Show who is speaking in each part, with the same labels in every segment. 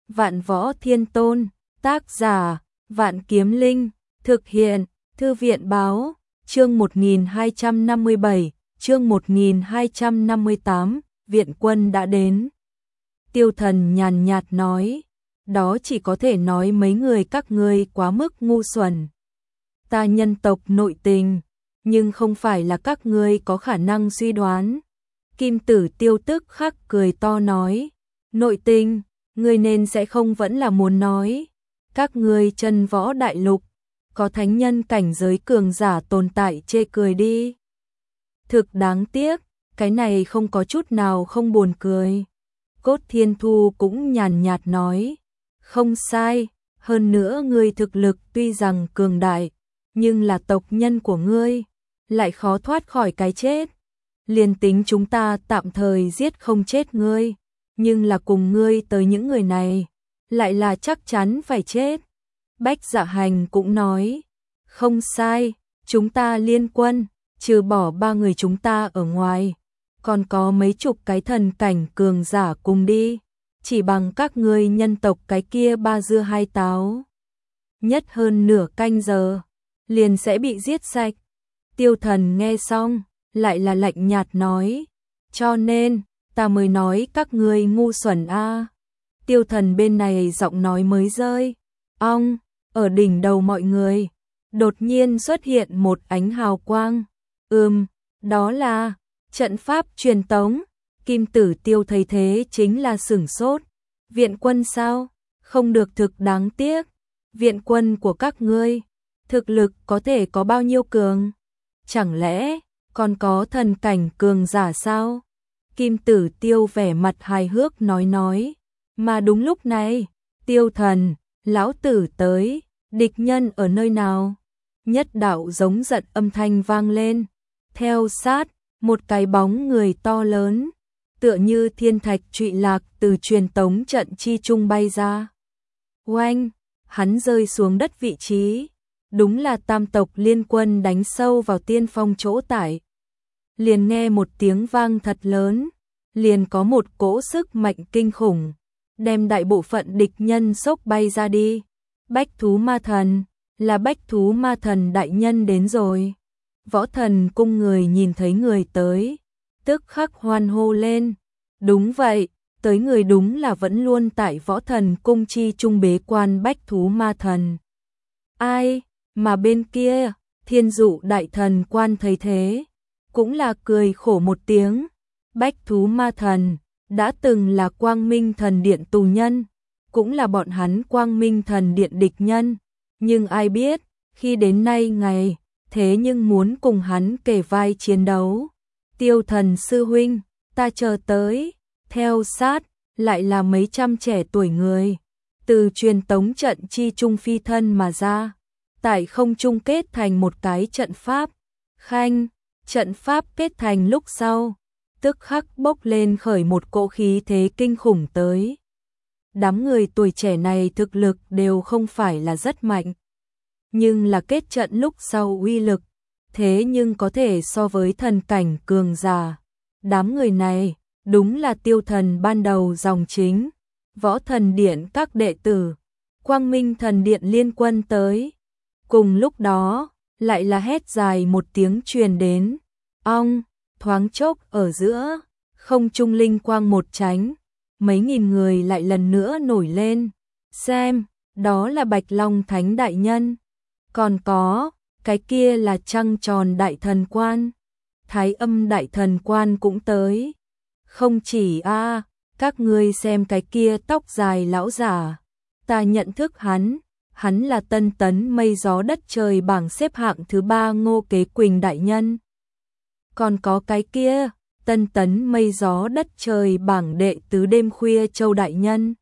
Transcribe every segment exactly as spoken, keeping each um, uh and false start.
Speaker 1: Vạn Võ Thiên Tôn, tác giả, Vạn Kiếm Linh, thực hiện, Thư viện báo, chương một nghìn hai trăm năm mươi bảy, chương một nghìn hai trăm năm mươi tám, viện quân đã đến. Tiêu Thần nhàn nhạt nói, đó chỉ có thể nói mấy người các ngươi quá mức ngu xuẩn. Ta nhân tộc nội tình, nhưng không phải là các ngươi có khả năng suy đoán. Kim Tử Tiêu tức khắc cười to nói, nội tình, ngươi nên sẽ không vẫn là muốn nói. Các ngươi chân võ đại lục, có thánh nhân cảnh giới cường giả tồn tại chê cười đi. Thực đáng tiếc, cái này không có chút nào không buồn cười. Cốt Thiên Thu cũng nhàn nhạt nói, không sai, hơn nữa ngươi thực lực tuy rằng cường đại, nhưng là tộc nhân của ngươi, lại khó thoát khỏi cái chết. Liền tính chúng ta tạm thời giết không chết ngươi, nhưng là cùng ngươi tới những người này, lại là chắc chắn phải chết. Bách Dạ Hành cũng nói, không sai, chúng ta liên quân, trừ bỏ ba người chúng ta ở ngoài, còn có mấy chục cái thần cảnh cường giả cùng đi, chỉ bằng các ngươi nhân tộc cái kia ba dưa hai táo. Nhất hơn nửa canh giờ, liền sẽ bị giết sạch. Tiêu Thần nghe xong, lại là lạnh nhạt nói, cho nên, ta mới nói các ngươi ngu xuẩn a. Tiêu Thần bên này giọng nói mới rơi, ong, ở đỉnh đầu mọi người, đột nhiên xuất hiện một ánh hào quang. Ừm, đó là trận pháp truyền tống. Kim Tử Tiêu thấy thế chính là sửng sốt. Viện quân sao? Không được, thực đáng tiếc. Viện quân của các ngươi, thực lực có thể có bao nhiêu cường? Chẳng lẽ còn có thần cảnh cường giả sao? Kim Tử Tiêu vẻ mặt hài hước nói nói. Mà đúng lúc này, Tiêu Thần, lão tử tới, địch nhân ở nơi nào? Nhất đạo giống giận âm thanh vang lên. Theo sát, một cái bóng người to lớn, tựa như thiên thạch trụy lạc từ truyền tống trận chi trung bay ra. Oanh, hắn rơi xuống đất vị trí, đúng là tam tộc liên quân đánh sâu vào tiên phong chỗ tại. Liền nghe một tiếng vang thật lớn, liền có một cỗ sức mạnh kinh khủng, đem đại bộ phận địch nhân xốc bay ra đi. Bách Thú Ma Thần, là Bách Thú Ma Thần đại nhân đến rồi. Võ Thần cung người nhìn thấy người tới, tức khắc hoan hô lên. Đúng vậy, tới người đúng là vẫn luôn tại Võ Thần cung chi trung bế quan Bách Thú Ma Thần. Ai, mà bên kia, Thiên Dụ đại thần quan thấy thế, cũng là cười khổ một tiếng. Bách Thú Ma Thần, đã từng là Quang Minh Thần Điện tù nhân, cũng là bọn hắn Quang Minh Thần Điện địch nhân, nhưng ai biết, khi đến nay ngày, thế nhưng muốn cùng hắn kề vai chiến đấu. Tiêu Thần sư huynh, ta chờ tới. Theo sát, lại là mấy trăm trẻ tuổi người, từ truyền tống trận chi trung phi thân mà ra, tại không trung kết thành một cái trận pháp. Khanh, trận pháp kết thành lúc sau, tức khắc bốc lên khởi một cỗ khí thế kinh khủng tới. Đám người tuổi trẻ này thực lực đều không phải là rất mạnh, nhưng là kết trận lúc sau uy lực, thế nhưng có thể so với thần cảnh cường giả. Đám người này, đúng là Tiêu Thần ban đầu dòng chính, Võ Thần Điện các đệ tử, Quang Minh Thần Điện liên quân tới. Cùng lúc đó, lại là hét dài một tiếng truyền đến, ong, thoáng chốc ở giữa, không trung linh quang một tránh, mấy nghìn người lại lần nữa nổi lên. Xem, đó là Bạch Long Thánh đại nhân, còn có, cái kia là Trăng Tròn đại thần quan, Thái Âm đại thần quan cũng tới. Không chỉ a, à, các ngươi xem cái kia tóc dài lão giả, ta nhận thức hắn, hắn là Tân Tấn Mây Gió Đất Trời bảng xếp hạng thứ ba Ngô Kế Quỳnh đại nhân. Còn có cái kia, Tân Tấn Mây Gió Đất Trời bảng đệ tứ Đêm Khuya Châu đại nhân.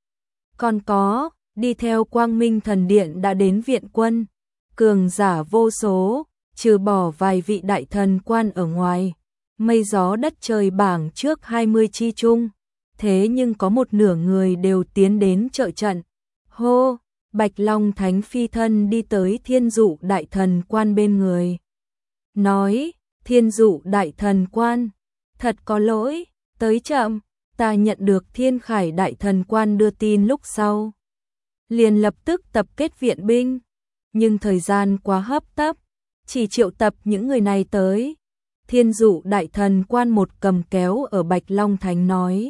Speaker 1: Còn có, đi theo Quang Minh Thần Điện đã đến viện quân, cường giả vô số, trừ bỏ vài vị đại thần quan ở ngoài. Mây Gió Đất Trời bảng trước hai mươi chi chung, thế nhưng có một nửa người đều tiến đến trợ trận. Hô, Bạch Long Thánh phi thân đi tới Thiên Dụ đại thần quan bên người. Nói, Thiên Dụ đại thần quan, thật có lỗi, tới chậm. ta nhận được Thiên Khải Đại Thần Quan đưa tin lúc sau, liền lập tức tập kết viện binh, nhưng thời gian quá hấp tấp, chỉ triệu tập những người này tới. Thiên Dụ Đại Thần Quan một cầm kéo ở Bạch Long Thánh nói,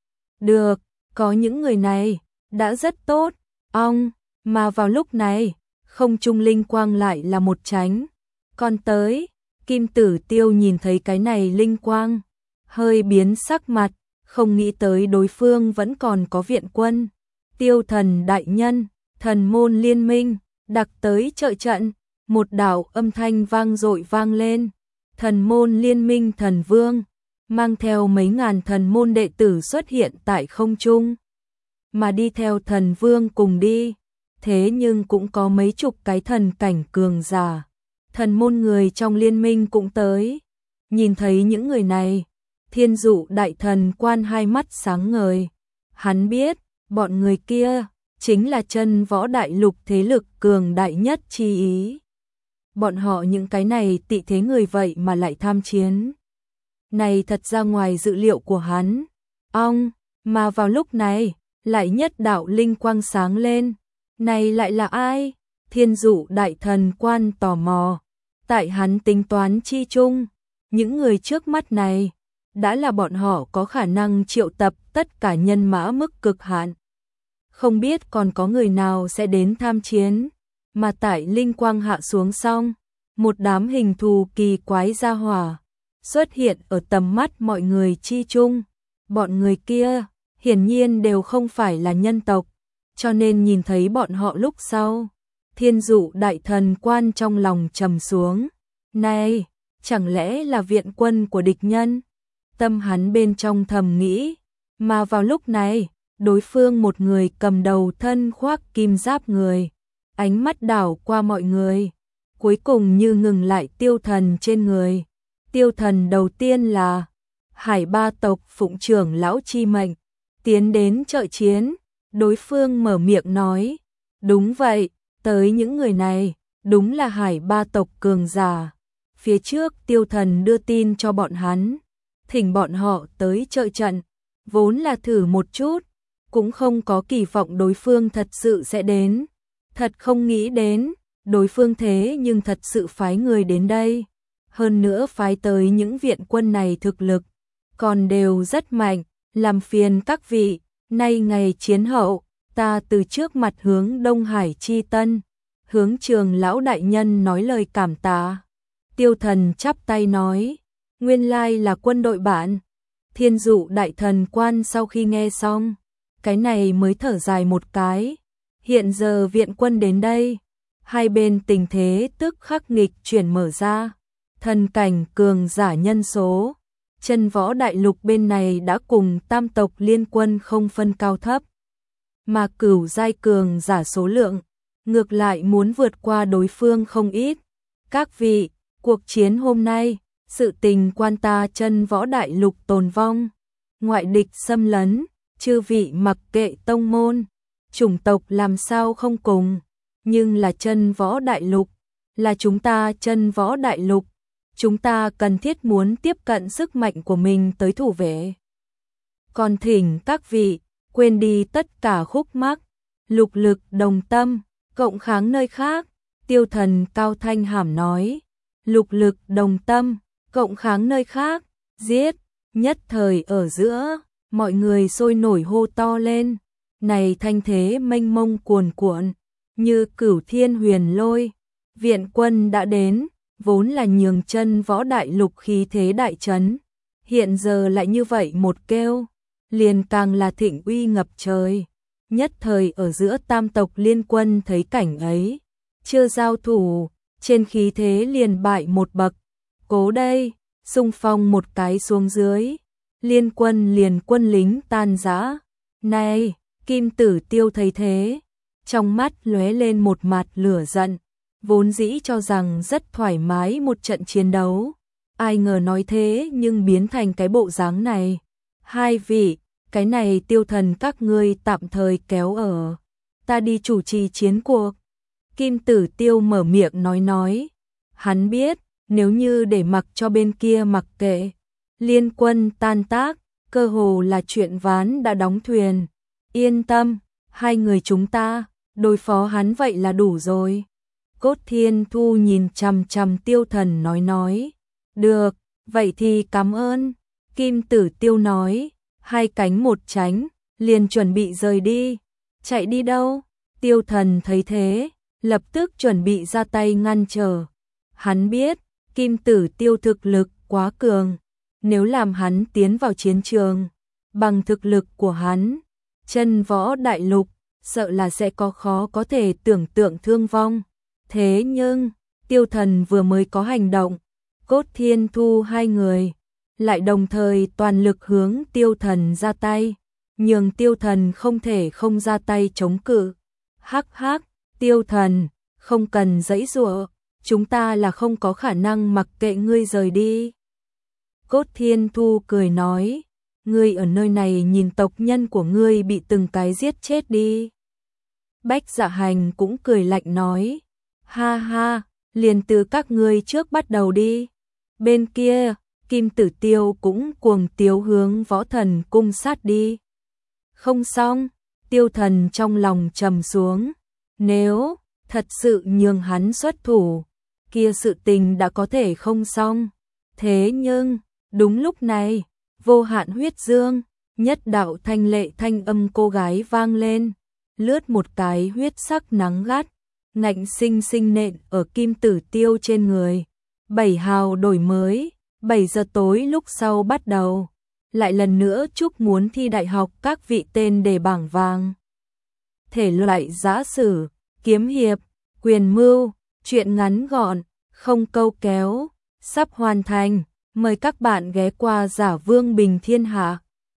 Speaker 1: được, có những người này, đã rất tốt, ong, mà vào lúc này, không trung linh quang lại là một tránh, còn tới, Kim Tử Tiêu nhìn thấy cái này linh quang, hơi biến sắc mặt, không nghĩ tới đối phương vẫn còn có viện quân. Tiêu Thần đại nhân, thần môn liên minh, đặc tới trợ trận, một đạo âm thanh vang dội vang lên. Thần môn liên minh thần vương, mang theo mấy ngàn thần môn đệ tử xuất hiện tại không trung, mà đi theo thần vương cùng đi, thế nhưng cũng có mấy chục cái thần cảnh cường giả. Thần môn người trong liên minh cũng tới, nhìn thấy những người này, Thiên Dụ Đại Thần Quan hai mắt sáng ngời, hắn biết, bọn người kia, chính là chân võ đại lục thế lực cường đại nhất chi ý. Bọn họ những cái này tị thế người vậy mà lại tham chiến. Này thật ra ngoài dự liệu của hắn. Ong, mà vào lúc này, lại nhất đạo linh quang sáng lên. Này lại là ai? Thiên Dụ Đại Thần Quan tò mò. Tại hắn tính toán chi chung, những người trước mắt này, đã là bọn họ có khả năng triệu tập tất cả nhân mã mức cực hạn. Không biết còn có người nào sẽ đến tham chiến. Mà tại linh quang hạ xuống xong, một đám hình thù kỳ quái gia hỏa xuất hiện ở tầm mắt mọi người chi chung. Bọn người kia hiển nhiên đều không phải là nhân tộc, cho nên nhìn thấy bọn họ lúc sau, Thiên Dụ Đại Thần Quan trong lòng trầm xuống. Này, chẳng lẽ là viện quân của địch nhân? Tâm hắn bên trong thầm nghĩ, mà vào lúc này, đối phương một người cầm đầu thân khoác kim giáp người, ánh mắt đảo qua mọi người, cuối cùng như ngừng lại Tiêu Thần trên người. Tiêu Thần đầu tiên là Hải Ba tộc phụng trưởng lão chi mệnh, tiến đến trợ chiến, đối phương mở miệng nói, đúng vậy, tới những người này, đúng là Hải Ba tộc cường giả. Phía trước Tiêu Thần đưa tin cho bọn hắn, thỉnh bọn họ tới trợ trận, vốn là thử một chút, cũng không có kỳ vọng đối phương thật sự sẽ đến. Thật không nghĩ đến, đối phương thế nhưng thật sự phái người đến đây. Hơn nữa phái tới những viện quân này thực lực, còn đều rất mạnh, làm phiền các vị, nay ngày chiến hậu, ta từ trước mặt hướng Đông Hải Chi Tân, hướng Trường lão đại nhân nói lời cảm tạ. Tiêu Thần chắp tay nói, nguyên lai là quân đội bạn. Thiên Dụ Đại Thần Quan sau khi nghe xong, cái này mới thở dài một cái. Hiện giờ viện quân đến đây, hai bên tình thế tức khắc nghịch chuyển mở ra. Thần cảnh cường giả nhân số, chân võ đại lục bên này đã cùng tam tộc liên quân không phân cao thấp. Mà cửu giai cường giả số lượng, ngược lại muốn vượt qua đối phương không ít. Các vị, cuộc chiến hôm nay, sự tình quan ta chân võ đại lục tồn vong, ngoại địch xâm lấn, chư vị mặc kệ tông môn, chủng tộc làm sao không cùng, nhưng là chân võ đại lục, là chúng ta chân võ đại lục, chúng ta cần thiết muốn tiếp cận sức mạnh của mình tới thủ vệ. Còn thỉnh các vị, quên đi tất cả khúc mắc, lục lực đồng tâm, cộng kháng nơi khác. Tiêu Thần cao thanh hàm nói, lục lực đồng tâm, cộng kháng nơi khác, giết. Nhất thời ở giữa, mọi người sôi nổi hô to lên, này thanh thế mênh mông cuồn cuộn, như cửu thiên huyền lôi. Viện quân đã đến, vốn là nhường chân võ đại lục khí thế đại trấn, hiện giờ lại như vậy một kêu, liền càng là thịnh uy ngập trời. Nhất thời ở giữa tam tộc liên quân thấy cảnh ấy, chưa giao thủ, trên khí thế liền bại một bậc. Cố đây, xung phong một cái xuống dưới, liên quân liền quân lính tan rã. Này, Kim Tử Tiêu thấy thế, trong mắt lóe lên một mặt lửa giận, vốn dĩ cho rằng rất thoải mái một trận chiến đấu, ai ngờ nói thế nhưng biến thành cái bộ dáng này. Hai vị, cái này Tiêu Thần các ngươi tạm thời kéo ở, ta đi chủ trì chiến cuộc. Kim Tử Tiêu mở miệng nói nói, hắn biết, nếu như để mặc cho bên kia mặc kệ, liên quân tan tác, cơ hồ là chuyện ván đã đóng thuyền. Yên tâm, hai người chúng ta, đối phó hắn vậy là đủ rồi. Cốt Thiên Thu nhìn chằm chằm Tiêu Thần nói nói. Được, vậy thì cảm ơn. Kim Tử Tiêu nói, hai cánh một tránh, liền chuẩn bị rời đi. Chạy đi đâu? Tiêu Thần thấy thế, lập tức chuẩn bị ra tay ngăn trở. Hắn biết, Kim Tử Tiêu thực lực quá cường, nếu làm hắn tiến vào chiến trường, bằng thực lực của hắn, chân võ đại lục, sợ là sẽ có khó có thể tưởng tượng thương vong. Thế nhưng, Tiêu Thần vừa mới có hành động, Cốt Thiên Thu hai người lại đồng thời toàn lực hướng Tiêu Thần ra tay, nhường Tiêu Thần không thể không ra tay chống cự. Hắc hắc, Tiêu Thần, không cần giãy giụa, chúng ta là không có khả năng mặc kệ ngươi rời đi. Cốt Thiên Thu cười nói, ngươi ở nơi này nhìn tộc nhân của ngươi bị từng cái giết chết đi. Bách Dạ Hành cũng cười lạnh nói, ha ha, liền từ các ngươi trước bắt đầu đi. Bên kia, Kim Tử Tiêu cũng cuồng tiếu hướng Võ Thần cung sát đi. Không xong, Tiêu Thần trong lòng trầm xuống, nếu thật sự nhường hắn xuất thủ, kia sự tình đã có thể không xong. Thế nhưng, đúng lúc này, Vô Hạn Huyết Dương, nhất đạo thanh lệ thanh âm cô gái vang lên, lướt một cái huyết sắc nắng gắt, ngạnh sinh sinh nện ở Kim Tử Tiêu trên người. Bảy hào đổi mới, bảy giờ tối lúc sau bắt đầu. Lại lần nữa chúc muốn thi đại học các vị tên đề bảng vàng. Thể loại giã sử, kiếm hiệp, quyền mưu, truyện ngắn gọn, không câu kéo, sắp hoàn thành. Mời các bạn ghé qua Giả Vương Bình Thiên Hạ.